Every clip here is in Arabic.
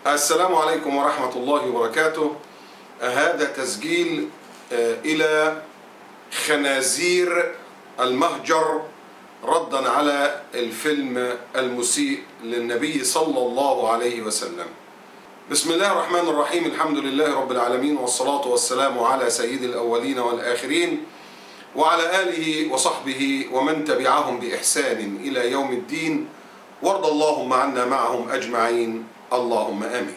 السلام عليكم ورحمة الله وبركاته. هذا تسجيل إلى خنازير المهجر ردا على الفيلم المسيء للنبي صلى الله عليه وسلم. بسم الله الرحمن الرحيم. الحمد لله رب العالمين، والصلاة والسلام على سيد الأولين والآخرين وعلى آله وصحبه ومن تبعهم بإحسان إلى يوم الدين، وارض اللهم عنا معهم أجمعين، اللهم آمين.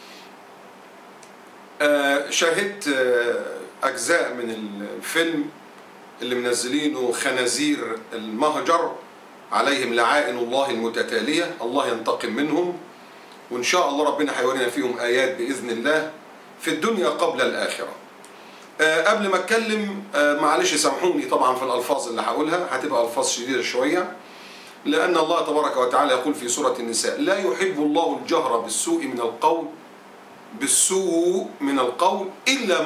شاهدت أجزاء من الفيلم اللي منزلينه خنازير المهجر عليهم لعائن الله المتتالية، الله ينتقم منهم، وإن شاء الله ربنا هيورينا فيهم آيات بإذن الله في الدنيا قبل الآخرة. قبل ما أتكلم معلش سامحوني طبعا في الألفاظ اللي هقولها، هتبقى ألفاظ شديدة شوية، لأن الله تبارك وتعالى يقول في سورة النساء: لا يحب الله الجهر بالسوء من القول إلا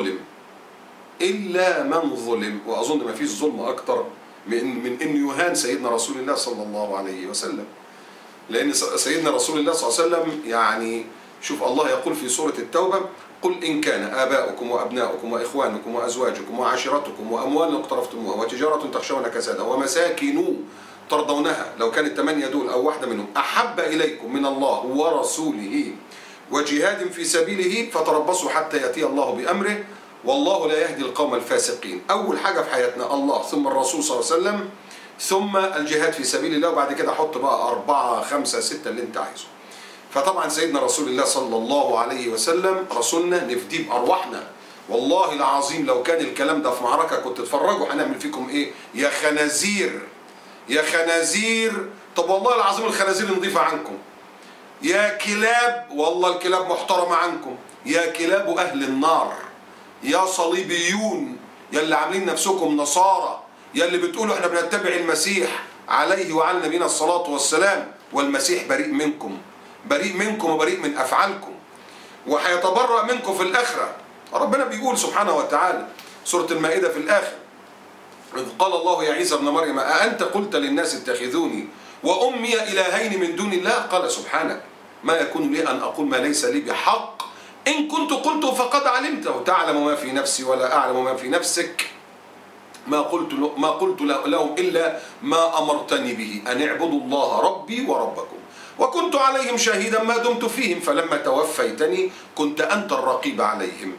من ظلم. وأظن ما فيش ظلم أكتر من أن يهان سيدنا رسول الله صلى الله عليه وسلم، لأن سيدنا رسول الله صلى الله عليه وسلم يعني شوف الله يقول في سورة التوبة: قل إن كان آباؤكم وأبناؤكم وإخوانكم وأزواجكم وعشيرتكم وأموال اقترفتموها وتجارة تخشون كسادها ومساكن ترضونها، لو كانت 8 دول أو واحدة منهم، أحب إليكم من الله ورسوله وجهاد في سبيله فتربصوا حتى يأتي الله بأمره والله لا يهدي القوم الفاسقين. أول حاجة في حياتنا الله، ثم الرسول صلى الله عليه وسلم، ثم الجهاد في سبيل الله، وبعد كده حط بقى 4 5 6 اللي انت عايزه. فطبعا سيدنا رسول الله صلى الله عليه وسلم رسولنا نفديه بأرواحنا. والله العظيم لو كان الكلام ده في معركة كنت تتفرجوا هنعمل فيكم ايه يا خنازير يا خنازير. طب والله العظيم الخنازير نضيفة عنكم. يا كلاب، والله الكلاب محترمة عنكم. يا كلاب أهل النار، يا صليبيون، يا اللي عاملين نفسكم نصارى، يا اللي بتقولوا احنا بنتبع المسيح عليه وعلى نبينا الصلاة والسلام، والمسيح بريء منكم وبريء من أفعالكم، وهيتبرأ منكم في الآخرة. ربنا بيقول سبحانه وتعالى سورة المائدة في الآخر: إذ قال الله يا عيسى ابن مريم أأنت قلت للناس اتخذوني وأمي إلهين من دون الله؟ قال سبحانك ما يكون لي أن أقول ما ليس لي بحق، إن كنت قلته فقد علمته تعلم ما في نفسي ولا أعلم ما في نفسك، ما قلت لهم إلا ما أمرتني به أن اعبدوا الله ربي وربكم وكنت عليهم شهيدا ما دمت فيهم فلما توفيتني كنت أنت الرقيب عليهم.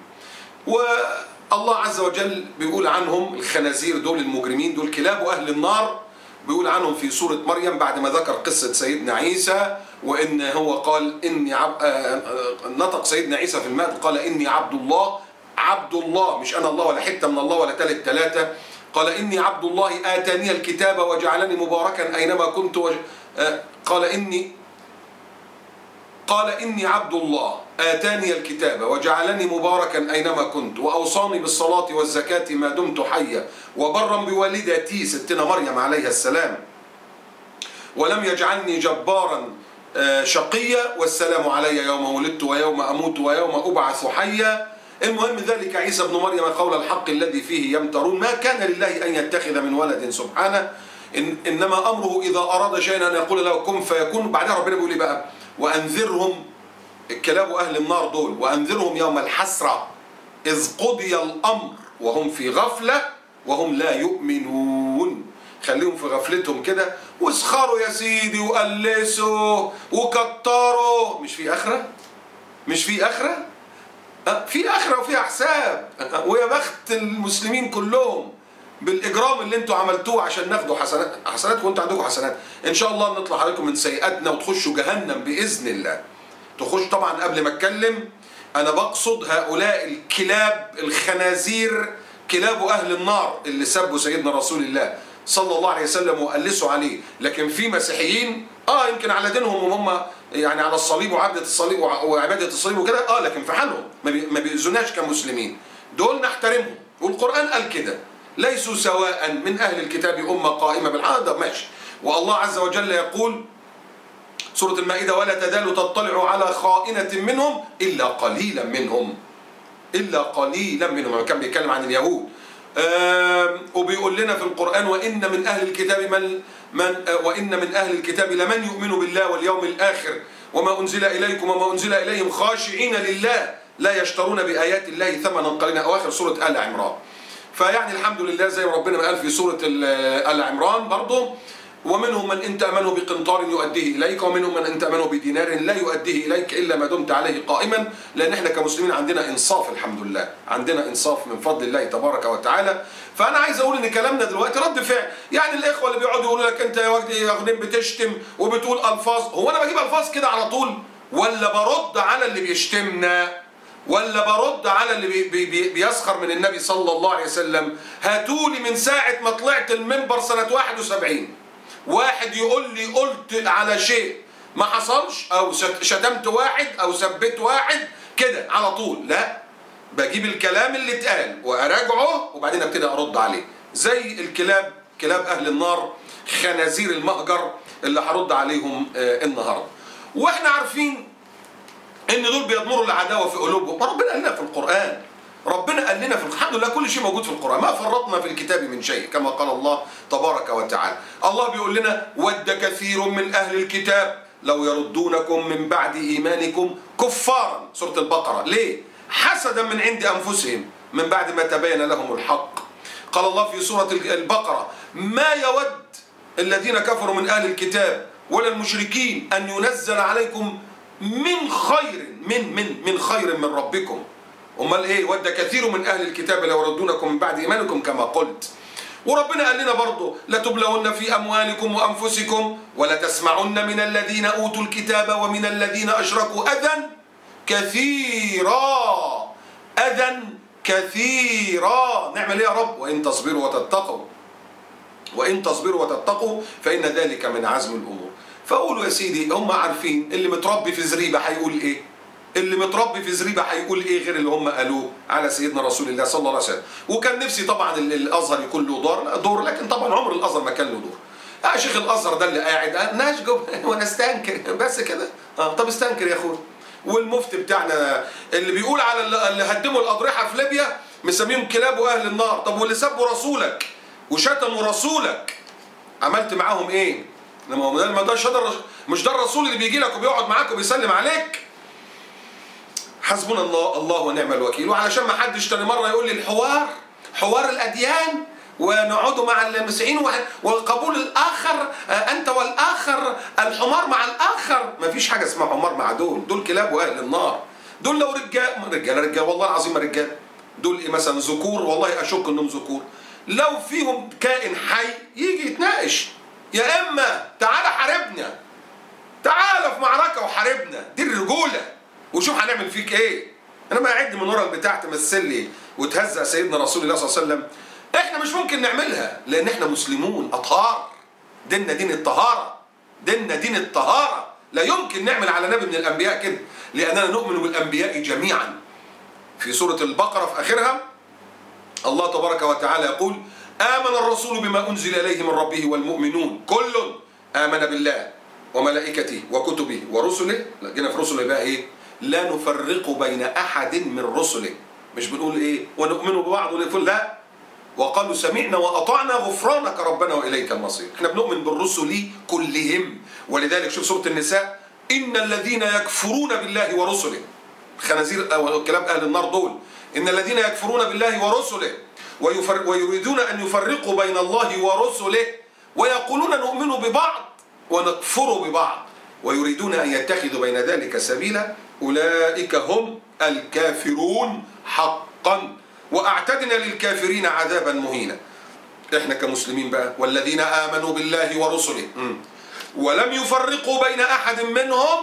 والله عز وجل بيقول عنهم الخنازير دول، المجرمين دول، كلاب أهل النار، بيقول عنهم في سورة مريم بعد ما ذكر قصة سيدنا عيسى، وإن هو قال نطق سيدنا عيسى في المهد قال إني عبد الله، مش أنا الله ولا حتة من الله ولا تالت 3. قال إني عبد الله آتاني الكتاب وجعلني مباركا أينما كنت قال إني عبد الله آتاني الكتاب وجعلني مباركا أينما كنت وأوصاني بالصلاة والزكاة ما دمت حيا وبرا بوالدتي ستنا مريم عليها السلام ولم يجعلني جبارا شقيا والسلام علي يوم ولدت ويوم أموت ويوم أبعث حيا. المهم ذلك عيسى ابن مريم قول الحق الذي فيه يمترون، ما كان لله أن يتخذ من ولد سبحانه، إنما أمره إذا أراد شيئا أن يقول له كن فيكون. بعدها ربنا بيقول لي بقى: وأنذرهم الكلاب أهل النار دول، وأنذرهم يوم الحسرة إذ قضي الأمر وهم في غفلة وهم لا يؤمنون. خليهم في غفلتهم كده واسخروا يا سيدي وقلسوا وكتروا. مش في آخرة؟ في آخرة وفي حساب، ويا بخت المسلمين كلهم بالإجرام اللي انتوا عملتوه عشان ناخدوا حسنات وانتوا عندكم حسنات. إن شاء الله نطلع عليكم من سيئاتنا وتخشوا جهنم بإذن الله. تخش طبعا. قبل ما اتكلم أنا بقصد هؤلاء الكلاب الخنازير، كلاب أهل النار اللي سبوا سيدنا رسول الله صلى الله عليه وسلم وقلسوا عليه. لكن في مسيحيين يمكن على دينهم وهم يعني على الصليب وعبادة الصليب وعبادة الصليب وكده، لكن في حالهم ما بيأذوناش كمسلمين، دول نحترمهم. والقرآن قال كده: ليسوا سواء من أهل الكتاب أمة قائمة بالعدل، ماشي. والله عز وجل يقول سورة المائدة: ولا تزال تطلع على خائنة منهم إلا قليلا منهم. كان بيتكلم عن اليهود. وبيقول لنا في القرآن: وإن من أهل الكتاب لمن يؤمن بالله واليوم الآخر وما أنزل إليكم وما أنزل إليهم خاشعين لله لا يشترون بآيات الله ثمنا قليلا، أواخر سورة آل عمران. فيعني الحمد لله زي ما ربنا ما قال في سورة آل عمران برضه، ومنهم من إن تأمنه بقنطار يؤديه إليك ومنهم من إن تأمنه بدينار لا يؤديه إليك إلا ما دمت عليه قائما. لأن احنا كمسلمين عندنا إنصاف الحمد لله، عندنا إنصاف من فضل الله تبارك وتعالى. فأنا عايز أقول إن كلامنا دلوقتي رد فعل. يعني الإخوة اللي بيقعدوا يقولوا لك أنت يا وجدي يا غنيم بتشتم وبتقول ألفاظ، هو أنا بجيب ألفاظ كده على طول ولا برد على اللي بيشتمنا ولا برد على اللي بيسخر من النبي صلى الله عليه وسلم؟ هاتولي من ساعة ما طلعت المنبر سنة 71 واحد يقول لي قلت على شيء ما حصلش او شتمت واحد او سبيت واحد كده على طول، لا، بجيب الكلام اللي اتقال واراجعه وبعدين ابتدي ارد عليه، زي الكلاب، كلاب اهل النار، خنازير المهجر اللي هرد عليهم النهارده. واحنا عارفين ان دول بيضمروا العداوه في قلوبهم، ربنا قال لنا في القران، ربنا قال لنا الحمد لله كل شيء موجود في القرآن، ما فرطنا في الكتاب من شيء كما قال الله تبارك وتعالى. الله بيقول لنا ود كثير من أهل الكتاب لو يردونكم من بعد إيمانكم كفارا، سورة البقرة. ليه؟ حسدا من عند أنفسهم من بعد ما تبين لهم الحق. قال الله في سورة البقرة ما يود الذين كفروا من أهل الكتاب ولا المشركين أن ينزل عليكم من خير من خير من ربكم. امال ايه؟ ود كثير من اهل الكتاب لو يردونكم من بعد ايمانكم كما قلت. وربنا قال لنا برضه لتبلون في اموالكم وانفسكم ولتسمعن من الذين اوتوا الكتاب ومن الذين اشركوا اذى كثيرا، اذى كثيرا. نعمل ايه يا رب؟ وان تصبروا وتتقوا فان ذلك من عزم الامور. فقولوا يا سيدي هم عارفين اللي متربي في زريبه هيقول ايه؟ اللي متربي في زريبه هيقول ايه غير اللي هم قالوه على سيدنا رسول الله صلى الله عليه وسلم؟ وكان نفسي طبعا الازهر يكون له دور، لكن طبعا عمر الازهر ما كان له دور. يا شيخ الازهر ده اللي قاعد نشجب ونستنكر بس كده. طب استنكر يا اخويا. والمفتي بتاعنا اللي بيقول على اللي هدموا الاضرحه في ليبيا مسميهم كلاب واهل النار. طب واللي سبوا رسولك وشتموا رسولك عملت معاهم ايه؟ ما ده مش ده الرسول اللي بيجي لك وبيقعد معاك وبيسلم عليك؟ حسبنا الله ونعم الوكيل. وعلشان ما حدش تاني مره يقول لي حوار الاديان ونقعدوا مع المسيحيين وقبول الاخر، انت والاخر الحمار مع الاخر. ما فيش حاجه اسمها حمار مع دول كلاب واهل النار. دول لو رجال والله العظيم رجال. دول ايه مثلا؟ ذكور، والله اشك انهم ذكور. لو فيهم كائن حي يجي يتناقش، يا اما تعالى حاربنا، تعالى في معركه وحاربنا، دي الرجوله، وشوف هنعمل فيك ايه. انا ما اعد من ورا البتاع تمثل لي وتهزأ سيدنا رسول الله صلى الله عليه وسلم. احنا مش ممكن نعملها لان احنا مسلمون اطهار، ديننا دين الطهاره، ديننا دين الطهاره. لا يمكن نعمل على نبي من الانبياء كده، لاننا نؤمن بالانبياء جميعا. في سوره البقره في اخرها الله تبارك وتعالى يقول آمن الرسول بما أنزل إليه من ربه والمؤمنون كل آمن بالله وملائكته وكتبه ورسله. جينا في رسله بقى ايه؟ لا نفرق بين احد من رسله. مش بنقول ايه ونؤمن ببعض ونقول لا، وقالوا سمعنا واطعنا غفرانك ربنا واليك المصير. احنا بنؤمن بالرسل كلهم. ولذلك شوف سوره النساء ان الذين يكفرون بالله ورسله، خنازير او كلاب اهل النار دول، ان الذين يكفرون بالله ورسله ويريدون ان يفرقوا بين الله ورسله ويقولون نؤمن ببعض ونكفر ببعض ويريدون أن يتخذوا بين ذلك سبيلا أولئك هم الكافرون حقا وأعتدنا للكافرين عذابا مهينا. احنا كمسلمين بقى والذين آمنوا بالله ورسله ولم يفرقوا بين أحد منهم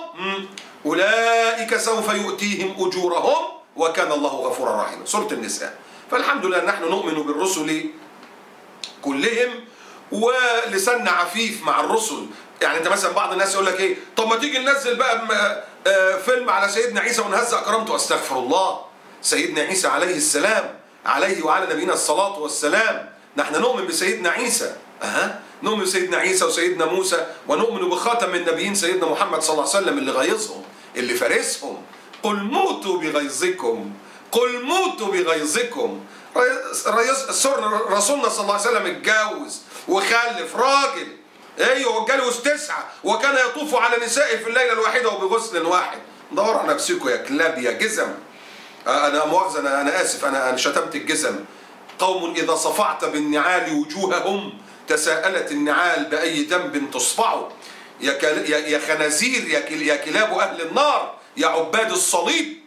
أولئك سوف يؤتيهم أجورهم وكان الله غفورا رحيما. سورة النساء. فالحمد لله نحن نؤمن بالرسل كلهم ولساننا عفيف مع الرسل. يعني انت مثلا بعض الناس يقول لك ايه، طب ما تيجي ننزل بقى فيلم على سيدنا عيسى ونهزأ كرامته. استغفر الله، سيدنا عيسى عليه السلام، عليه وعلى نبينا الصلاة والسلام. نحن نؤمن بسيدنا عيسى، نؤمن بسيدنا عيسى وسيدنا موسى، ونؤمن بخاتم النبيين سيدنا محمد صلى الله عليه وسلم اللي غيظهم، اللي فارسهم. قل موتوا بغيظكم، قل موتوا بغيظكم. رسولنا صلى الله عليه وسلم اتجوز وخلف راجل ايوه واتجوز 9 وكان يطوف على نسائه في الليله الواحده وبغسل واحد. دوروا على نفسكم يا كلاب يا جزم. انا مؤاخذه، انا اسف، انا شتمت الجزم. قوم اذا صفعت بالنعال وجوههم تساءلت النعال باي ذنب تصفعوا. يا خنازير، يا كلاب اهل النار، يا عباد الصليب.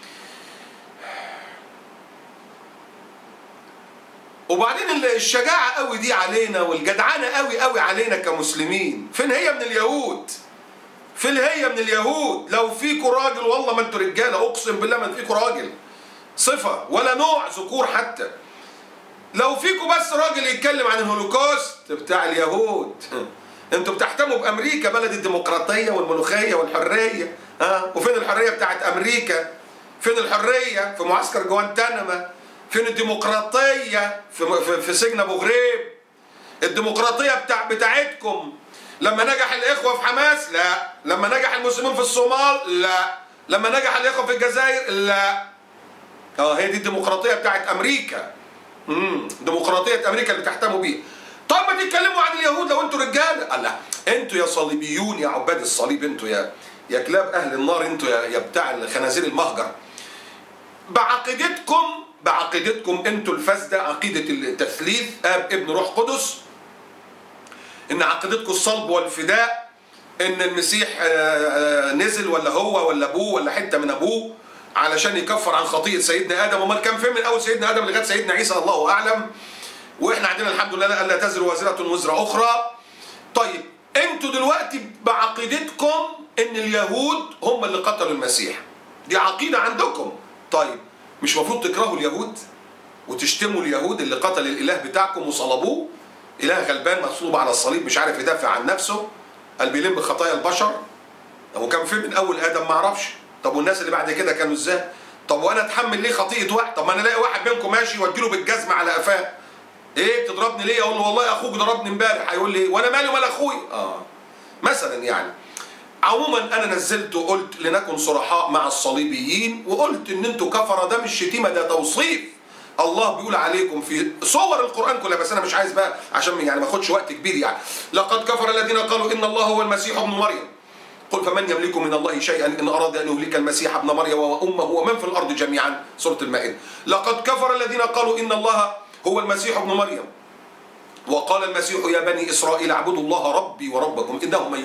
وبعدين الشجاعة قوي دي علينا والجدعانة قوي قوي علينا كمسلمين، فين هي من اليهود؟ فين هي من اليهود؟ لو فيكوا راجل والله ما انتوا رجالة، اقسم بالله ما فيكوا راجل صفة ولا نوع ذكور حتى. لو فيكوا بس راجل يتكلم عن الهولوكوست بتاع اليهود. انتوا بتحتموا بامريكا بلد الديمقراطية والملوخية والحرية، وفين الحرية بتاعت امريكا؟ فين الحرية في معسكر جوانتاناما؟ فين الديمقراطية في سجن ابو غريب؟ الديمقراطية بتاعتكم لما نجح الاخوة في حماس؟ لا. لما نجح المسلمين في الصومال؟ لا. لما نجح الاخوة في الجزائر؟ لا. هي دي الديمقراطية بتاعت امريكا. ديمقراطية امريكا اللي تحتموا بيها. طب ما تتكلموا عن اليهود لو انتوا رجالة. لا، انتوا يا صليبيون يا عباد الصليب، انتوا يا كلاب اهل النار، انتوا يا بتاع الخنازير المهجر. بعقيدتكم انتوا الفاسده، عقيده التثليث اب ابن روح قدس، ان عقيدتكم الصلب والفداء، ان المسيح نزل ولا هو ولا ابوه ولا حته من ابوه علشان يكفر عن خطيئه سيدنا ادم. امال كان فين من اول سيدنا ادم لغايه سيدنا عيسى؟ الله اعلم. واحنا عندنا الحمد لله الا تزر وازره وزر اخرى. طيب انتوا دلوقتي بعقيدتكم ان اليهود هم اللي قتلوا المسيح، دي عقيده عندكم. طيب مش المفروض تكرهوا اليهود وتشتموا اليهود اللي قتل الاله بتاعكم وصلبوه؟ اله غلبان مصلوب على الصليب مش عارف يدافع عن نفسه، قال بيلم بخطايا البشر. هو كان فين من اول ادم؟ ما اعرفش. طب والناس اللي بعد كده كانوا ازاي؟ طب وانا اتحمل ليه خطيئه واحد؟ طب ما انا الاقي واحد منكم ماشي واديله بالجزمه على قفاه، ايه بتضربني ليه؟ اقول له والله اخوك ضربني امبارح، هيقول لي وانا مالي ومال اخوي؟ مثلا يعني. عموما انا نزلت وقلت لنكن صرحاء مع الصليبيين، وقلت ان انتوا كفره، ده مش شتيمه، ده توصيف. الله بيقول عليكم في صور القران كلها، بس انا مش عايز بقى عشان يعني ما اخدش وقت كبير يعني. لقد كفر الذين قالوا ان الله هو المسيح ابن مريم، قل فمن يملك من الله شيئا ان اراد ان يهلك المسيح ابن مريم وامه ومن في الارض جميعا، سوره المائده. لقد كفر الذين قالوا ان الله هو المسيح ابن مريم وقال المسيح يا بني اسرائيل اعبدوا الله ربي وربكم انه من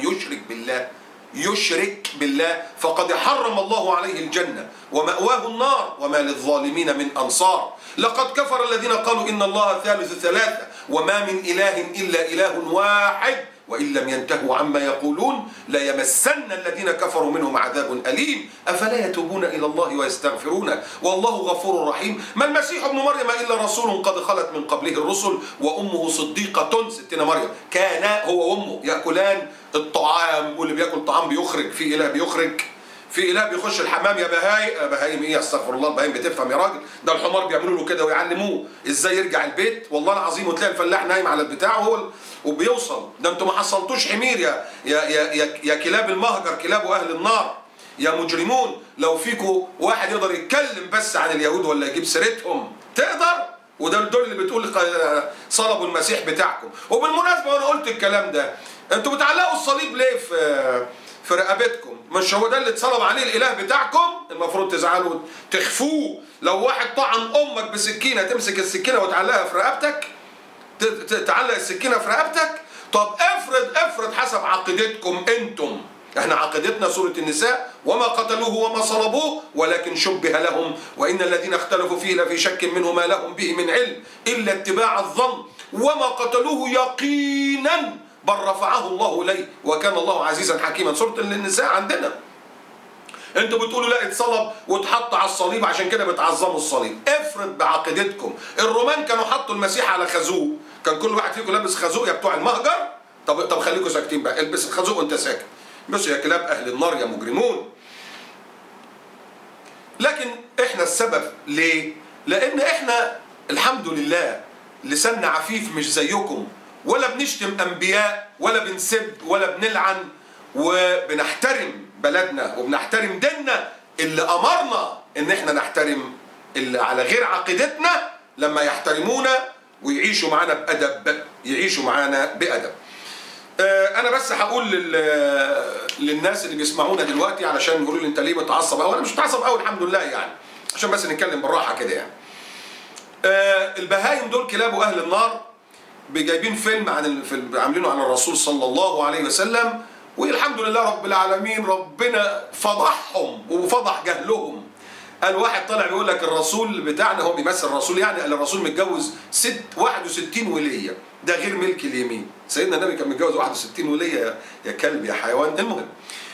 يشرك بالله فقد حرم الله عليه الجنة ومأواه النار وما للظالمين من أنصار. لقد كفر الذين قالوا إن الله ثالث ثلاثة وما من إله إلا إله واحد وإن لم ينتهوا عما يقولون ليمسن الذين كفروا منهم عذاب أليم أفلا يتوبون إلى الله ويستغفرونه والله غفور رحيم. ما المسيح ابن مريم إلا رسول قد خلت من قبله الرسل وأمه صديقة، ستنا مريم، كان هو وأمه يأكلان الطعام، واللي بياكل طعام بيخرج، في إله بيخرج، في إله بيخش الحمام. يا بهايم إيه؟ استغفر الله، البهايم بتفهم يا راجل؟ ده الحمار بيعملوا له كده ويعلموه إزاي يرجع البيت، والله العظيم، وتلاقي الفلاح نايم على البتاع وبيوصل. ده انتوا ما حصلتوش حمير يا كلاب المهجر، كلاب أهل النار، يا مجرمون. لو فيكوا واحد يقدر يتكلم بس عن اليهود ولا يجيب سيرتهم تقدر، وده دول اللي بتقول صلبوا المسيح بتاعكم. وبالمناسبة وانا قلت الكلام ده، انتوا بتعلقوا الصليب ليه في رقبتكم؟ مش هو ده اللي اتصلب عليه الاله بتاعكم؟ المفروض تزعلوا تخفوه. لو واحد طعن امك بسكينه تمسك السكينه وتعلقها في رقبتك؟ تعلق السكينه في رقبتك؟ طب افرض حسب عقيدتكم انتم، احنا عقيدتنا سورة النساء وما قتلوه وما صلبوه ولكن شبه لهم وإن الذين اختلفوا فيه لفي شك منه ما لهم به من علم إلا اتباع الظن وما قتلوه يقينا بل رفعه الله إليه وكان الله عزيزا حكيما، سورة النساء عندنا. انتوا بتقولوا لا اتصلب واتحط على الصليب عشان كده بتعظموا الصليب. افرض بعقيدتكم الرومان كانوا حطوا المسيح على خازوق، كان كل واحد فيكم لابس خازوق يا بتوع المهجر. طب خليكم ساكتين بقى، البس الخازوق وانت ساكت بس يا كلاب اهل النار يا مجرمون. لكن احنا السبب ليه؟ لان احنا الحمد لله لساننا عفيف مش زيكم، ولا بنشتم انبياء ولا بنسب ولا بنلعن، وبنحترم بلدنا وبنحترم ديننا اللي امرنا ان احنا نحترم اللي على غير عقيدتنا لما يحترمونا ويعيشوا معانا بأدب، يعيشوا معانا بأدب. انا بس هقول للناس اللي بيسمعونا دلوقتي علشان يقولوا لي انت ليه متعصب قوي. انا مش متعصب قوي الحمد لله يعني، عشان بس نتكلم بالراحه كده يعني. البهايم دول كلاب اهل النار. جايبين فيلم عاملينه عن الرسول صلى الله عليه وسلم، والحمد لله رب العالمين ربنا فضحهم وفضح جهلهم. قال واحد طلع بيقول لك الرسول بتاعنا، هو بيمثل الرسول يعني، قال الرسول متجوز 61 وليه، ده غير ملك اليمين. سيدنا النبي كان متجوز 61 وليه يا كلب يا حيوان. المهم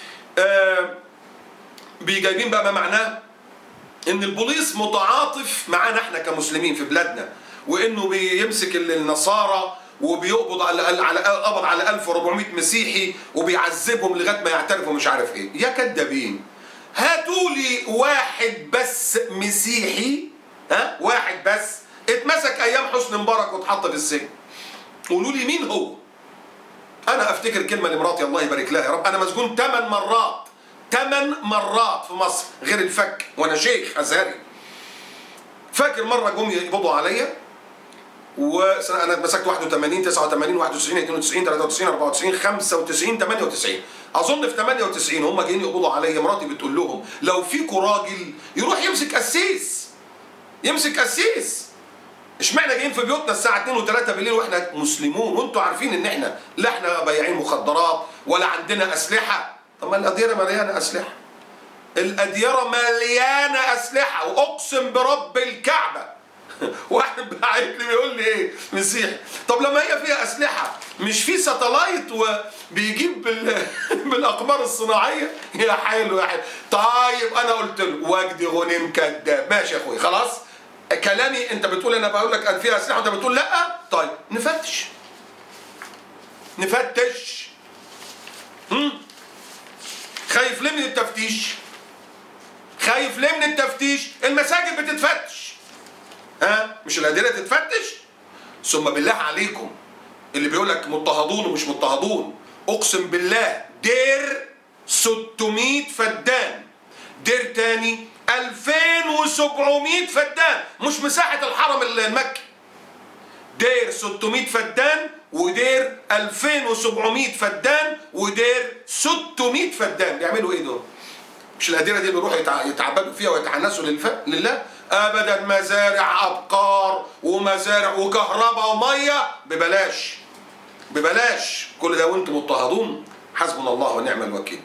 بيجايبين بقى ما معناه ان البوليس متعاطف معانا احنا كمسلمين في بلادنا، وانه بيمسك النصارى وبيقبض على 1400 مسيحي وبيعذبهم لغايه ما يعترفوا مش عارف ايه. يا كدابين، هاتوا لي واحد بس مسيحي، واحد بس اتمسك ايام حسني مبارك واتحط في السجن، قولوا لي مين هو. انا افتكر كلمه لمراتي الله يبارك لها يا رب، انا مسجون 8 مرات 8 مرات في مصر غير الفك، وانا شيخ ازهري. فاكر مره جم يقبضوا عليا وانا اتمسكت 81 89 91 92 93 94 95 98. اظن في 98 هم جايين يقبضوا عليا، مراتي بتقول لهم لو فيكوا راجل يروح يمسك قسيس، يمسك قسيس. اشمعنى جايين في بيوتنا الساعه 2 و3 بالليل واحنا مسلمون وانتوا عارفين ان احنا لا احنا بايعين مخدرات ولا عندنا اسلحه؟ طب ما الاديره مليانه اسلحه، الاديره مليانه اسلحه، واقسم برب الكعبه واحد بعت لي بيقول لي ايه مسيحي، طب لما هي فيها اسلحه مش في ساتلايت وبيجيب بالاقمار الصناعيه؟ يا حلو يا حلو. طيب انا قلت له وجدي غنيم كذاب. ماشي يا اخوي خلاص، كلامي انت بتقول انا بقول لك ان فيها اسلحه وانت بتقول لا. طيب نفتش خايف ليه من التفتيش؟ خايف ليه من التفتيش؟ المساجد بتتفتش، مش الأدلة تتفتش؟ ثم بالله عليكم اللي بيقول لك مضطهدون ومش مضطهدون، اقسم بالله دير 600 فدان، دير تاني 2700 فدان، مش مساحة الحرم المكي. دير 600 فدان ودير 2700 فدان ودير 600 فدان. بيعملوا ايه دول؟ مش الأديرة دي بيروحوا يتعبدوا فيها ويتعنسوا لله؟ ابدا، مزارع ابقار ومزارع وكهرباء وميه ببلاش ببلاش، كل ده وانتم مضطهدون. حسبنا الله ونعم الوكيل.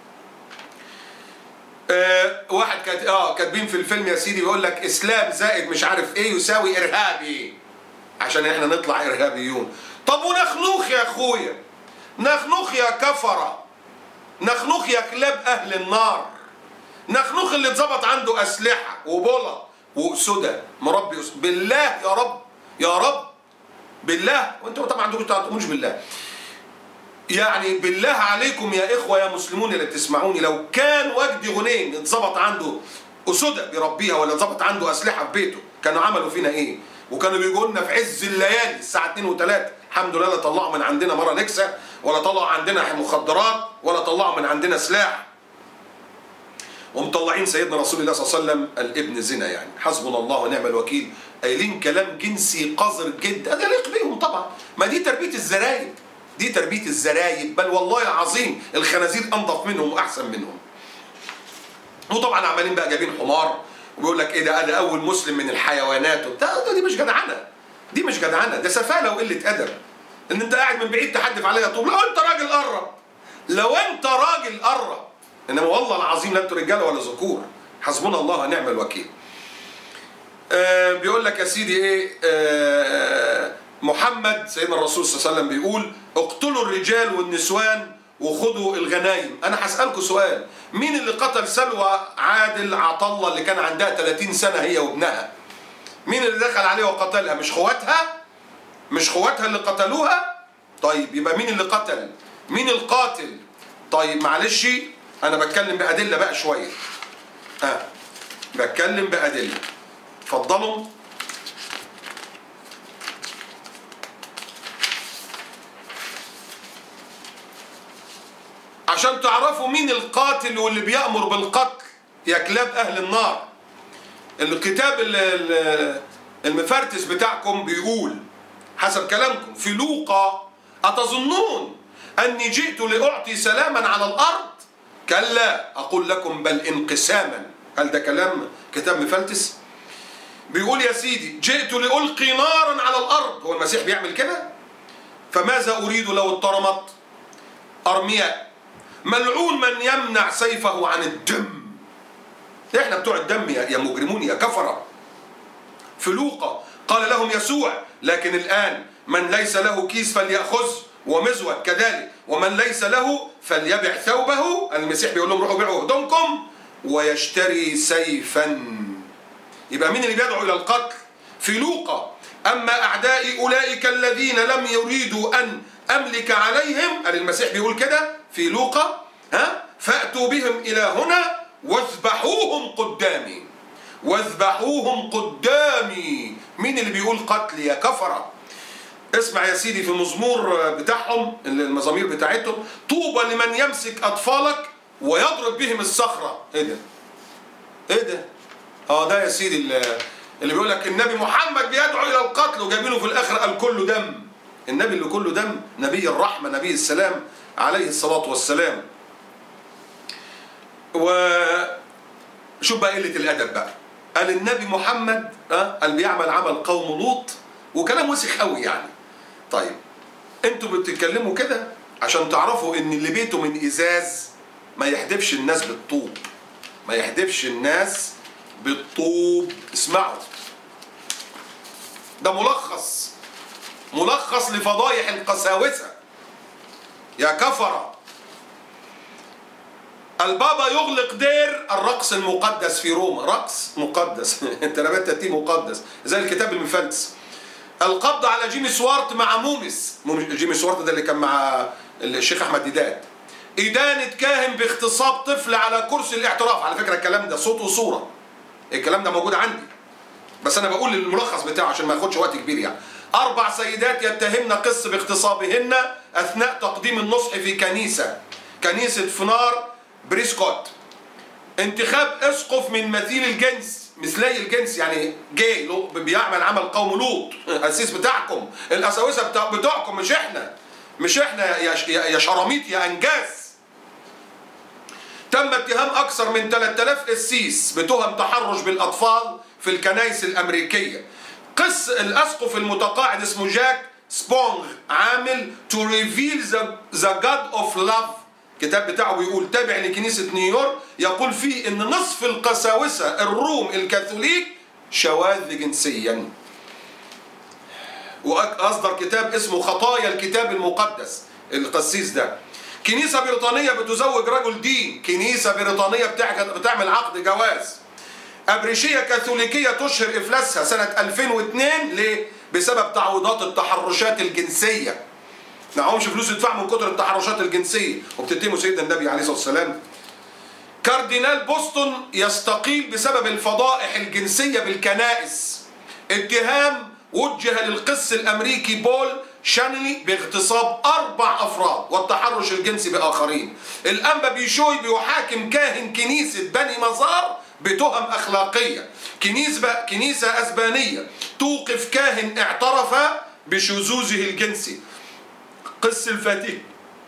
واحد كاتبين في الفيلم يا سيدي بيقول لك اسلام زائد مش عارف ايه يساوي ارهابي، عشان احنا نطلع ارهابيون. طب ونخنوخ يا اخويا، نخنوخ يا كفره، نخنوخ يا كلاب اهل النار، نخنوخ اللي اتظبط عنده اسلحه وبوله وأسودة مربي بالله يا رب يا رب بالله، وانتم طبعا ما تعتقدوش بالله يعني. بالله عليكم يا اخوه يا مسلمون اللي بتسمعوني، لو كان وجدي غنيم اتظبط عنده أسودة بيربيها ولا اتظبط عنده اسلحه في بيته، كانوا عملوا فينا ايه؟ وكانوا بيجوا لنا في عز الليالي الساعه 2 و3. الحمد لله لا طلعوا من عندنا مره نكسه، ولا طلعوا عندنا مخدرات، ولا طلعوا من عندنا سلاح، ومطلعين سيدنا رسول الله صلى الله عليه وسلم الابن زنا يعني. حسبنا الله ونعم الوكيل. قايلين كلام جنسي قذر جدا، هذا يليق بيهم طبعا، ما دي تربيه الزرايب، دي تربيه الزرايب، بل والله العظيم الخنازير انظف منهم واحسن منهم. وطبعا عمالين بقى جايبين حمار وبيقول لك ايه ده اول مسلم من الحيوانات وبتاع. دي مش جدعنه، دي مش جدعنه، ده سفاله وقله ادب. ان انت قاعد من بعيد تحدف عليا طول، لو انت راجل قرب، لو انت راجل قرب، انما والله العظيم لا انتوا رجاله ولا ذكور. حسبنا الله ونعم الوكيل. بيقول لك يا سيدي ايه، محمد سيدنا الرسول صلى الله عليه وسلم بيقول اقتلوا الرجال والنسوان وخذوا الغنايم. انا هسألكم سؤال، مين اللي قتل سلوى عادل عطله اللي كان عندها 30 سنة هي وابنها؟ مين اللي دخل عليها وقتلها؟ مش خواتها؟ مش خواتها اللي قتلوها؟ طيب يبقى مين اللي قتل؟ مين القاتل؟ طيب معلش انا بتكلم بأدلة بقى شوية، بتكلم بأدلة. اتفضلوا. عشان تعرفوا مين القاتل واللي بيأمر بالقتل يا كلاب أهل النار. الكتاب المفرتس بتاعكم بيقول حسب كلامكم في لوقا، أتظنون أني جئت لأعطي سلاما على الأرض؟ كلا أقول لكم بل انقساما. هل ده كلام كتاب مفلتس؟ بيقول يا سيدي جئت لألقي نارا على الأرض. هو المسيح بيعمل كده؟ فماذا أريد لو اضطرمت؟ أرمياء ملعون من يمنع سيفه عن الدم. احنا بتوع الدم يا مجرمون يا كفرة. في لوقا قال لهم يسوع لكن الآن من ليس له كيس فليأخذ ومزود كذلك ومن ليس له فليبع ثوبه. المسيح بيقول لهم روحوا بيعوا هدومكم ويشتري سيفا. يبقى مين اللي بيدعو إلى القتل؟ في لوقا أما أعدائي أولئك الذين لم يريدوا أن أملك عليهم. قال المسيح بيقول كده في لوقا فأتوا بهم إلى هنا واذبحوهم قدامي. واذبحوهم قدامي. مين اللي بيقول قتل يا كفرة؟ اسمع يا سيدي في المزمور بتاعهم المزامير بتاعتهم طوبى لمن يمسك أطفالك ويضرب بهم الصخرة. ايه ده؟ ايه ده؟ ده يا سيدي اللي بيقول لك النبي محمد بيدعو إلى القتل وجايبينه في الآخر قال كله دم. النبي اللي كله دم نبي الرحمة نبي السلام عليه الصلاة والسلام. وشوف بقى قلة الأدب بقى. قال النبي محمد قال بيعمل عمل قوم لوط وكلام وسخ قوي يعني. طيب انتوا بتتكلموا كده عشان تعرفوا ان اللي بيته من ازاز ما يحدفش الناس بالطوب. ما يحدفش الناس بالطوب. اسمعوا ده ملخص لفضايح القساوسة يا كفرة. البابا يغلق دير الرقص المقدس في روما. رقص مقدس انت نبات تأتي مقدس زي الكتاب المفلتس. القبض على جيمي سوارت مع جيمي سوارت ده اللي كان مع الشيخ احمد ديدات. إدانة كاهن باغتصاب طفل على كرسي الاعتراف. على فكرة الكلام ده صوت وصورة. الكلام ده موجود عندي بس انا بقول الملخص بتاعه عشان ما ياخدش وقت كبير يعني. 4 سيدات يتهمن قس باغتصابهن اثناء تقديم النصح في كنيسة فنار بريسكوت. انتخاب اسقف من مثلي الجنس يعني جاي بيعمل عمل قوم لوط. القسيس بتاعكم القساوسه بتوعكم مش احنا يا شراميط يا انجاز. تم اتهام اكثر من 3000 قسيس بتهم تحرش بالاطفال في الكنائس الامريكيه. قس الاسقف المتقاعد اسمه جاك سبونغ عامل To Reveal the God of Love. الكتاب بتاعه بيقول تابع لكنيسة نيويورك يقول فيه ان نصف القساوسة الروم الكاثوليك شواذ جنسيا. واصدر كتاب اسمه خطايا الكتاب المقدس القسيس ده. كنيسة بريطانية بتزوج رجل دين. كنيسة بريطانية بتعمل عقد جواز. أبريشية كاثوليكية تشهر إفلاسها سنة 2002 ليه؟ بسبب تعويضات التحرشات الجنسية. معهمش فلوس يدفعوا من كتر التحرشات الجنسية وبتتهموا سيدنا النبي عليه الصلاة والسلام. كاردينال بوسطن يستقيل بسبب الفضائح الجنسية بالكنائس. اتهام وجه للقس الأمريكي بول شانلي باغتصاب 4 أفراد والتحرش الجنسي بآخرين. الأنبا بيشوي بيحاكم كاهن كنيسة بني مزار بتهم أخلاقية. كنيسة أسبانية توقف كاهن اعترف بشذوذه الجنسي. قس الفاتيكان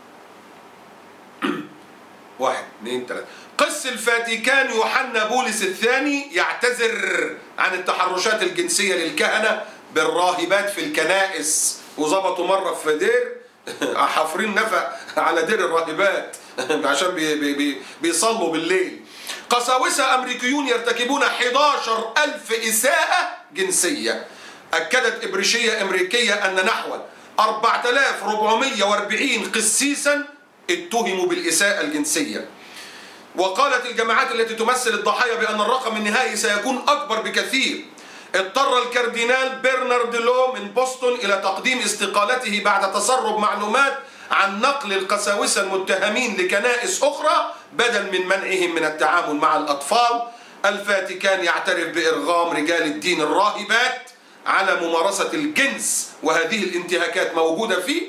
1 2 3 قس الفاتيكان يوحنا بولس الثاني يعتذر عن التحرشات الجنسية للكهنة بالراهبات في الكنائس. وظبطوا مرة في دير حافرين نفق على دير الراهبات عشان بيصلوا بالليل. قساوسة أمريكيون يرتكبون 11,000 إساءة جنسية. أكدت إبريشية أمريكية أن نحو 4440 قسيسا اتهموا بالإساءة الجنسية. وقالت الجماعات التي تمثل الضحايا بأن الرقم النهائي سيكون أكبر بكثير. اضطر الكاردينال برنارد لو من بوسطن إلى تقديم استقالته بعد تسرب معلومات عن نقل القساوسة المتهمين لكنائس أخرى بدل من منعهم من التعامل مع الأطفال. الفاتيكان يعترف بإرغام رجال الدين الراهبات على ممارسة الجنس وهذه الانتهاكات موجودة في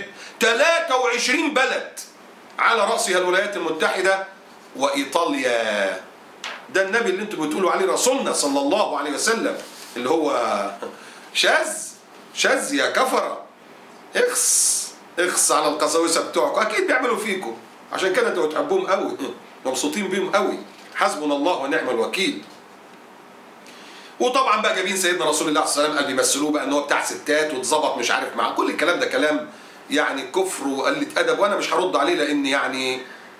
23 بلد على رأسها الولايات المتحدة وإيطاليا. ده النبي اللي انتم بتقولوا عليه رسولنا صلى الله عليه وسلم اللي هو شاذ يا كفرة. اخس اخص على القساوسه بتوعكم، اكيد بيعملوا فيكم، عشان كده انتوا بتحبوهم قوي، مبسوطين بيهم قوي. حسبنا الله ونعم الوكيل. وطبعا بقى جايبين سيدنا رسول الله صلى الله عليه وسلم، قال بيمثلوه بقى ان هو بتاع ستات واتظبط مش عارف معاه. كل الكلام ده كلام يعني كفر وقله ادب، وانا مش هرد عليه لان يعني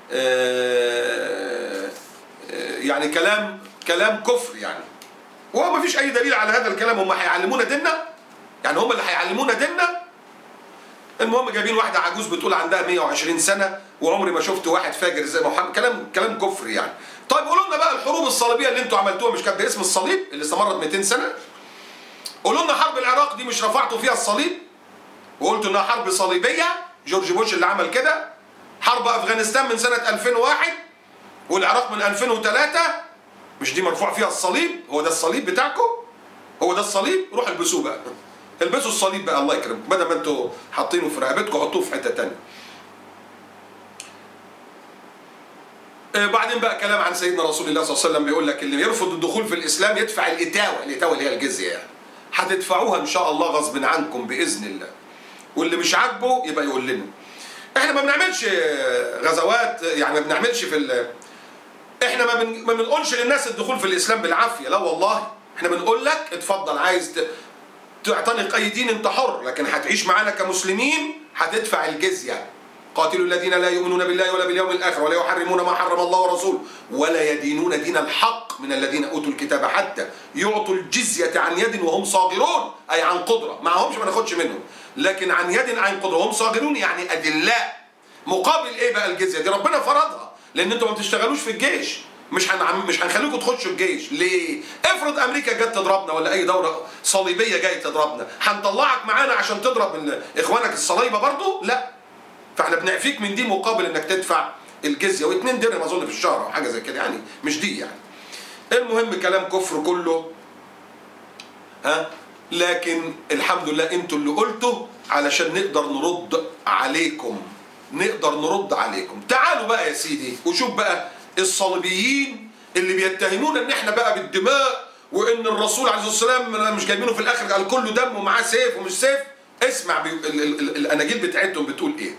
يعني كلام كفر يعني. وهو ما فيش اي دليل على هذا الكلام. هم هيعلمونا ديننا؟ يعني هم اللي هيعلمونا ديننا؟ المهم جايبين واحده عجوز بتقول عندها 120 سنه وعمري ما شفت واحد فاجر زي محمد. كلام كفر يعني. طيب قولوا لنا بقى الحروب الصليبيه اللي انتوا عملتوها مش كانت باسم الصليب اللي استمرت 200 سنه؟ قولوا لنا حرب العراق دي مش رفعتوا فيها الصليب وقلتوا انها حرب صليبيه؟ جورج بوش اللي عمل كده. حرب افغانستان من سنه 2001 والعراق من 2003 مش دي مرفوع فيها الصليب؟ هو ده الصليب بتاعكم؟ هو ده الصليب؟ روحوا البسوه بقى، البسوا الصليب بقى الله يكرمكم، بدل ما انتوا حاطينه في رقبتكم حطوه في حته ثانيه. بعدين بقى كلام عن سيدنا رسول الله صلى الله عليه وسلم، بيقول لك اللي يرفض الدخول في الاسلام يدفع الاتاوه اللي هي الجزيه يعني. هتدفعوها ان شاء الله غصب عنكم باذن الله. واللي مش عاجبه يبقى يقول لنا. احنا ما بنعملش غزوات يعني، ما بنعملش احنا ما بنقولش للناس الدخول في الاسلام بالعافيه، لا والله. احنا بنقول لك اتفضل، عايز تعتنق اي دين انت حر، لكن هتعيش معانا كمسلمين هتدفع الجزيه. قاتلوا الذين لا يؤمنون بالله ولا باليوم الاخر ولا يحرمون ما حرم الله ورسوله ولا يدينون دين الحق من الذين اوتوا الكتاب حتى يعطوا الجزيه عن يد وهم صاغرون، اي عن قدره، معهمش ما ناخدش منهم، لكن عن يد عن قدره وهم صاغرون يعني ادلاء. مقابل ايه بقى الجزيه دي؟ ربنا فرضها لان انتوا ما بتشتغلوش في الجيش. مش هنخليكم تخشوا الجيش. ليه؟ افرض امريكا جت تضربنا ولا اي دوله صليبيه جايه تضربنا، هنطلعك معانا عشان تضرب اخوانك الصليبه برضه؟ لا. فاحنا بنعفيك من دي مقابل انك تدفع الجزيه، و2 درهم اظن في الشهر او حاجه زي كده يعني، مش دي يعني. المهم كلام كفر كله. لكن الحمد لله انتوا اللي قلتوا علشان نقدر نرد عليكم. تعالوا بقى يا سيدي وشوف بقى الصليبيين اللي بيتهمونا ان احنا بقى بالدماء، وان الرسول عليه الصلاه والسلام مش جايبينه في الاخر قال كله دم ومعاه سيف ومش سيف. اسمع الاناجيل بتاعتهم بتقول ايه.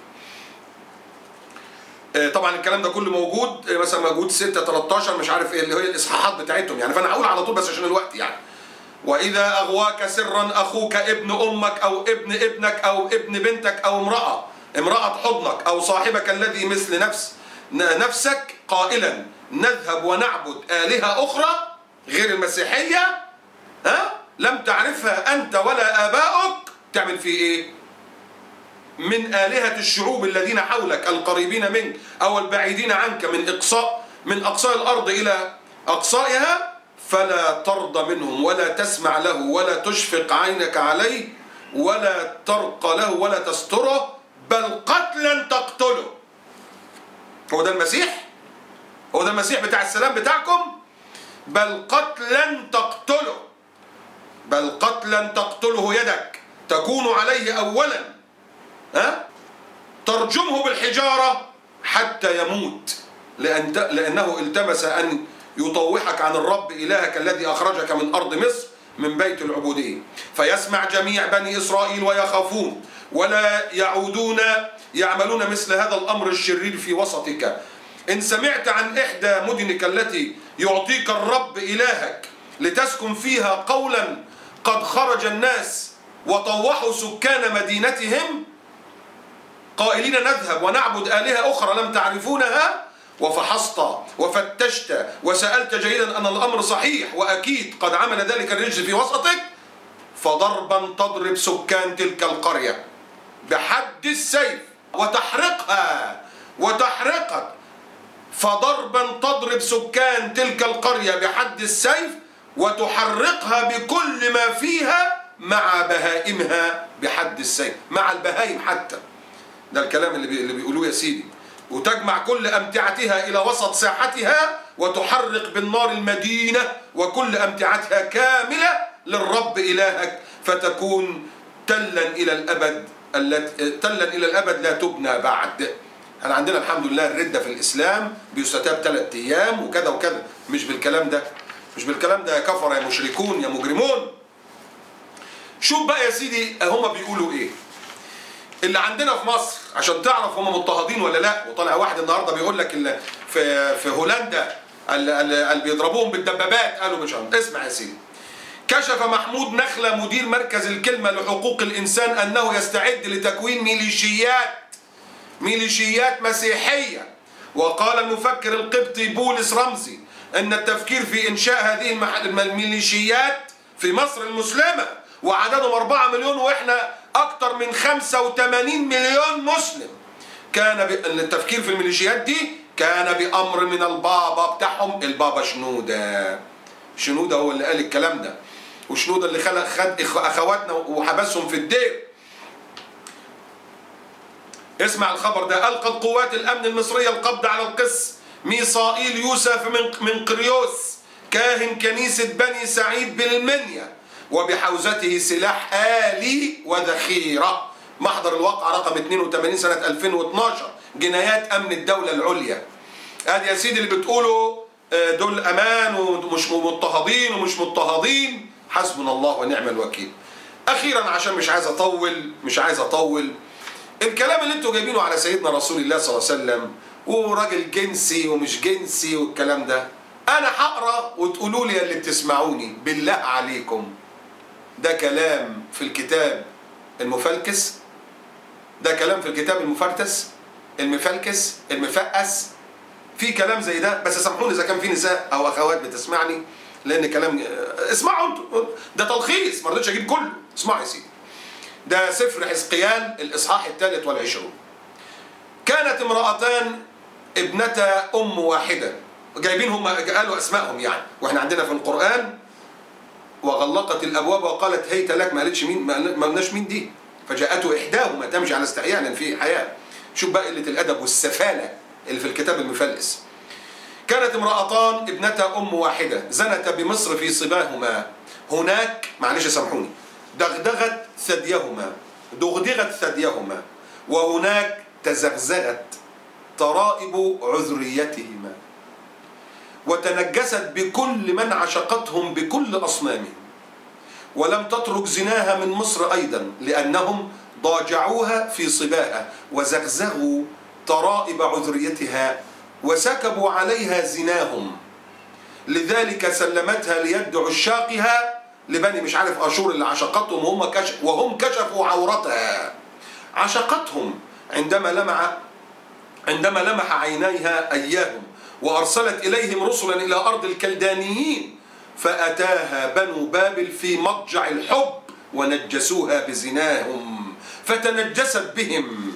طبعا الكلام ده كله موجود، مثلا موجود 6:13 مش عارف ايه اللي هي الاصحاحات بتاعتهم يعني، فانا هقول على طول بس عشان الوقت يعني. واذا اغواك سرا اخوك ابن امك او ابن ابنك او ابن بنتك او امراه حضنك او صاحبك الذي مثل نفسك قائلا نذهب ونعبد آلهة أخرى غير المسيحية لم تعرفها أنت ولا آباؤك، تعمل فيه إيه؟ من آلهة الشعوب الذين حولك القريبين منك أو البعيدين عنك من أقصاء الأرض إلى أقصائها، فلا ترضى منهم ولا تسمع له ولا تشفق عينك عليه ولا ترقى له ولا تستره، بل قتلا تقتله. هو ده المسيح؟ هو ده المسيح بتاع السلام بتاعكم؟ بل قتلا تقتله يدك تكون عليه أولا ترجمه بالحجارة حتى يموت، لأنه التمس أن يطوحك عن الرب إلهك الذي أخرجك من أرض مصر من بيت العبودية. فيسمع جميع بني إسرائيل ويخافون ولا يعودون يعملون مثل هذا الأمر الشرير في وسطك. إن سمعت عن إحدى مدنك التي يعطيك الرب إلهك لتسكن فيها قولا قد خرج الناس وطوحوا سكان مدينتهم قائلين نذهب ونعبد آلهة أخرى لم تعرفونها، وفحصت وفتشت وسألت جيدا أن الأمر صحيح وأكيد قد عمل ذلك الرجس في وسطك، فضربا تضرب سكان تلك القرية بحد السيف وتحرقها فضربا تضرب سكان تلك القرية بحد السيف وتحرقها بكل ما فيها مع بهائمها بحد السيف، مع البهائم حتى. ده الكلام اللي بيقولوه يا سيدي. وتجمع كل أمتعتها إلى وسط ساحتها وتحرق بالنار المدينة وكل أمتعتها كاملة للرب إلهك، فتكون تلا إلى الأبد لا تبنى بعد. احنا عندنا الحمد لله الردة في الإسلام بيستتاب 3 أيام وكذا وكذا. مش بالكلام ده يا كفر يا مشركون يا مجرمون. شوف بقى يا سيدي هما بيقولوا ايه. اللي عندنا في مصر عشان تعرف هم مضطهدين ولا لا. وطلع واحد النهارده بيقول لك في هولندا اللي بيضربوهم بالدبابات قالوا مش عارف. اسمع يا سيدي. كشف محمود نخلة مدير مركز الكلمة لحقوق الإنسان أنه يستعد لتكوين ميليشيات مسيحية. وقال المفكر القبطي بولس رمزي أن التفكير في إنشاء هذه الميليشيات في مصر المسلمة وعددهم 4 مليون وإحنا أكثر من 85 مليون مسلم، كان التفكير في الميليشيات دي كان بأمر من البابا بتاعهم، البابا شنودة هو اللي قال الكلام ده. وشنودة اللي خد أخواتنا وحبسهم في الدير. اسمع الخبر ده. ألقت قوات الأمن المصرية القبض على القس ميصائيل يوسف من قريوس كاهن كنيسة بني سعيد بالمنيا وبحوزته سلاح آلي وذخيرة. محضر الواقعة رقم 82 سنة 2012 جنايات أمن الدولة العليا. ادي يا سيدي اللي بتقولوا دول أمان ومش مضطهدين. حسبنا الله ونعم الوكيل. أخيرا عشان مش عايز أطول الكلام اللي انتوا جايبينه على سيدنا رسول الله صلى الله عليه وسلم وراجل جنسي ومش جنسي والكلام ده، أنا هقرا وتقولوا لي اللي بتسمعوني بالله عليكم ده كلام في الكتاب المفلكس؟ ده كلام في الكتاب المفلكس المفقس؟ في كلام زي ده؟ بس سامحوني إذا كان في نساء أو أخوات بتسمعني لأن كلام اسمعوا انتوا، ده تلخيص ما رضيتش أجيب كله. اسمعوا يا سيدي. ده سفر حزقيال الإصحاح 23. كانت امرأتان ابنتا أم واحدة، جايبين هم قالوا أسمائهم يعني، وإحنا عندنا في القرآن وغلقت الأبواب وقالت هيت لك، ما قالتش مين، ما قلناش مين دي. فجاءته إحداهما تمشي على استحياء لأن في حياة. شوف بقى قلة الأدب والسفالة اللي في الكتاب المفلس. كانت امرأتان ابنتا أم واحدة زنتا بمصر في صباهما، هناك معلش سامحوني دغدغت ثديهما وهناك تزغزغت ترائب عذريتهما وتنجست بكل من عشقتهم بكل أصنامهم، ولم تترك زناها من مصر أيضا لأنهم ضاجعوها في صباها وزغزغوا ترائب عذريتها وسكبوا عليها زناهم، لذلك سلمتها ليد عشاقها لبني مش عارف أشور اللي عشقتهم وهم كشفوا عورتها. عشقتهم عندما لمح عينيها أياهم وأرسلت إليهم رسلا إلى أرض الكلدانيين فأتاها بنو بابل في مضجع الحب ونجسوها بزناهم فتنجست بهم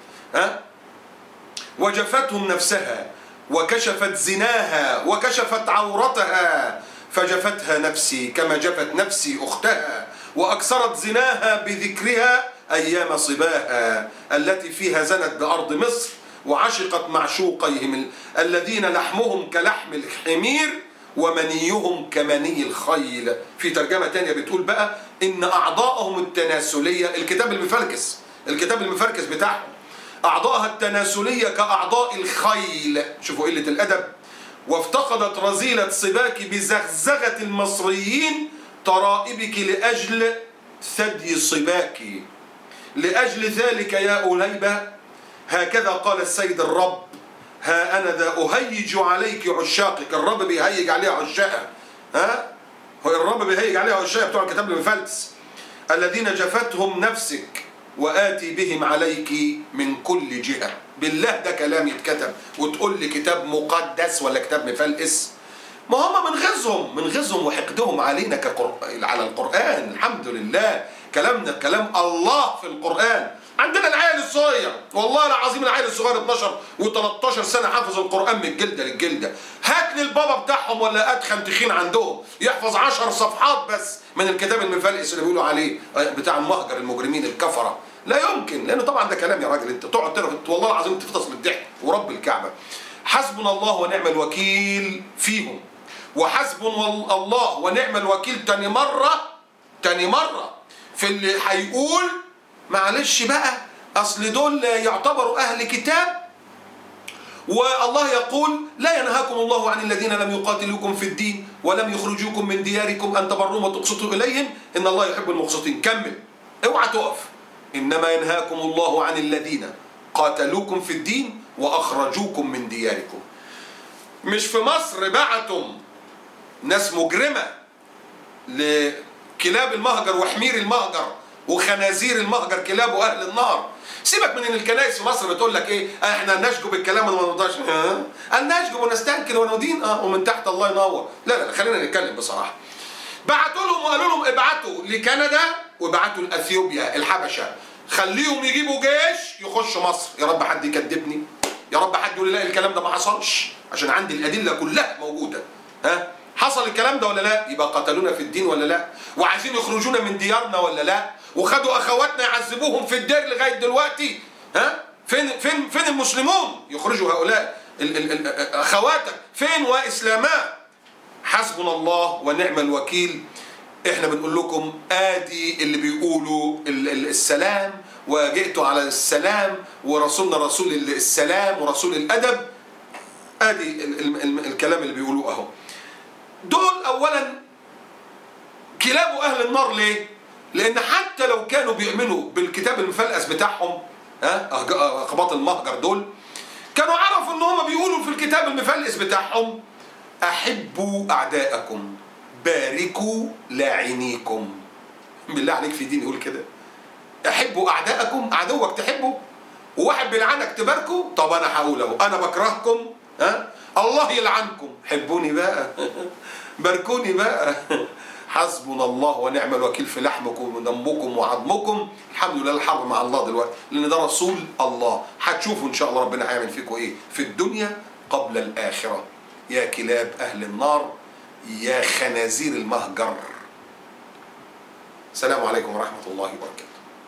وجفتهم نفسها وكشفت زناها وكشفت عورتها فجفتها نفسي كما جفت نفسي أختها وأكثرت زناها بذكرها أيام صباها التي فيها زنت بأرض مصر وعشقت معشوقيهم الذين لحمهم كلحم الحمير ومنيهم كمني الخيل. في ترجمة تانية بتقول بقى إن أعضاءهم التناسلية، الكتاب المفركس بتاعهم، أعضاءها التناسلية كأعضاء الخيل. شوفوا قلة الأدب. وافتقدت رذيلة صباك بزغزغة المصريين ترائبك لأجل ثدي صباك، لأجل ذلك يا أليبة هكذا قال السيد الرب ها أنا ذا أهيج عليك عشاقك. الرب بيهيج عليها عشاقها، هو الرب بيهيج عليها عشاقها بتوع الكتاب المفلس الذين جفتهم نفسك وآتي بهم عليك من كل جهة. بالله ده كلام يتكتب وتقول لي كتاب مقدس ولا كتاب مفلس؟ ما هم من غزهم وحقدهم علينا على القرآن. الحمد لله كلامنا كلام الله في القرآن. عندنا العيل الصغير والله العظيم العيل الصغير 12 و13 سنة حافظ القرآن من الجلدة للجلدة. هات لي البابا بتاعهم ولا أدخن تخين عندهم يحفظ 10 صفحات بس من الكتاب المفلس اللي بيقولوا عليه بتاع المهجر المجرمين الكفرة. لا يمكن، لأنه طبعا ده كلام يا راجل انت تقعد تعرف والله العظيم تفطس من الضحك ورب الكعبة. حسبنا الله ونعم الوكيل فيهم، وحسبنا الله ونعم الوكيل تاني مرة في اللي هيقول معلش بقى أصل دول يعتبروا أهل كتاب، والله يقول لا ينهاكم الله عن الذين لم يقاتلوكم في الدين ولم يخرجوكم من دياركم أن تبروهم وتقسطوا إليهم إن الله يحب المقسطين. كمل اوعى تقف. إنما ينهاكم الله عن الذين قاتلوكم في الدين وأخرجوكم من دياركم. مش في مصر بعتم ناس مجرمة لكلاب المهجر وحمير المهجر وخنازير المهجر، كلاب أهل النار. سيبك من ان الكنائس في مصر بتقول لك ايه، احنا نشجب الكلام وما نرضاش، ان نشجب ونستنكر وندين ومن تحت الله ينور. لا خلينا نتكلم بصراحه. بعتوا لهم وقالوا لهم ابعتوا لكندا وابعتوا لاثيوبيا الحبشه، خليهم يجيبوا جيش يخش مصر. يا رب حد يكذبني، يا رب حد يقول لي لا الكلام ده ما حصلش، عشان عندي الادله كلها موجوده. حصل الكلام ده ولا لا؟ يبقى قتلونا في الدين ولا لا؟ وعايزين يخرجونا من ديارنا ولا لا؟ وخدوا اخواتنا يعذبوهم في الدير لغايه دلوقتي. فين المسلمون يخرجوا هؤلاء اخواتك؟ فين واسلاماء؟ حسبنا الله ونعم الوكيل. احنا بنقول لكم ادي اللي بيقولوا السلام، وجئت على السلام، ورسولنا رسول السلام ورسول الادب. ادي الكلام اللي بيقولوه اهو. دول اولا كلاب اهل النار. ليه؟ لان حتى لو كانوا بيؤمنوا بالكتاب المفلقس بتاعهم، اقباط المهجر دول، كانوا عرفوا ان هم بيقولوا في الكتاب المفلقس بتاعهم احبوا اعداءكم باركوا لاعنيكم. بالله عليك في دين يقول كده؟ احبوا اعداءكم، عدوك تحبه وواحد بيلعنك تباركه؟ طب انا هقول اهو، انا بكرهكم الله يلعنكم، حبوني بقى باركوني بقى. حسبنا الله ونعم الوكيل في لحمكم ودمكم وعظمكم. الحمد لله الحرب مع الله دلوقتي، لان ده رسول الله. هتشوفوا ان شاء الله ربنا هيعمل فيكم ايه في الدنيا قبل الاخره. يا كلاب اهل النار، يا خنازير المهجر. السلام عليكم ورحمه الله وبركاته.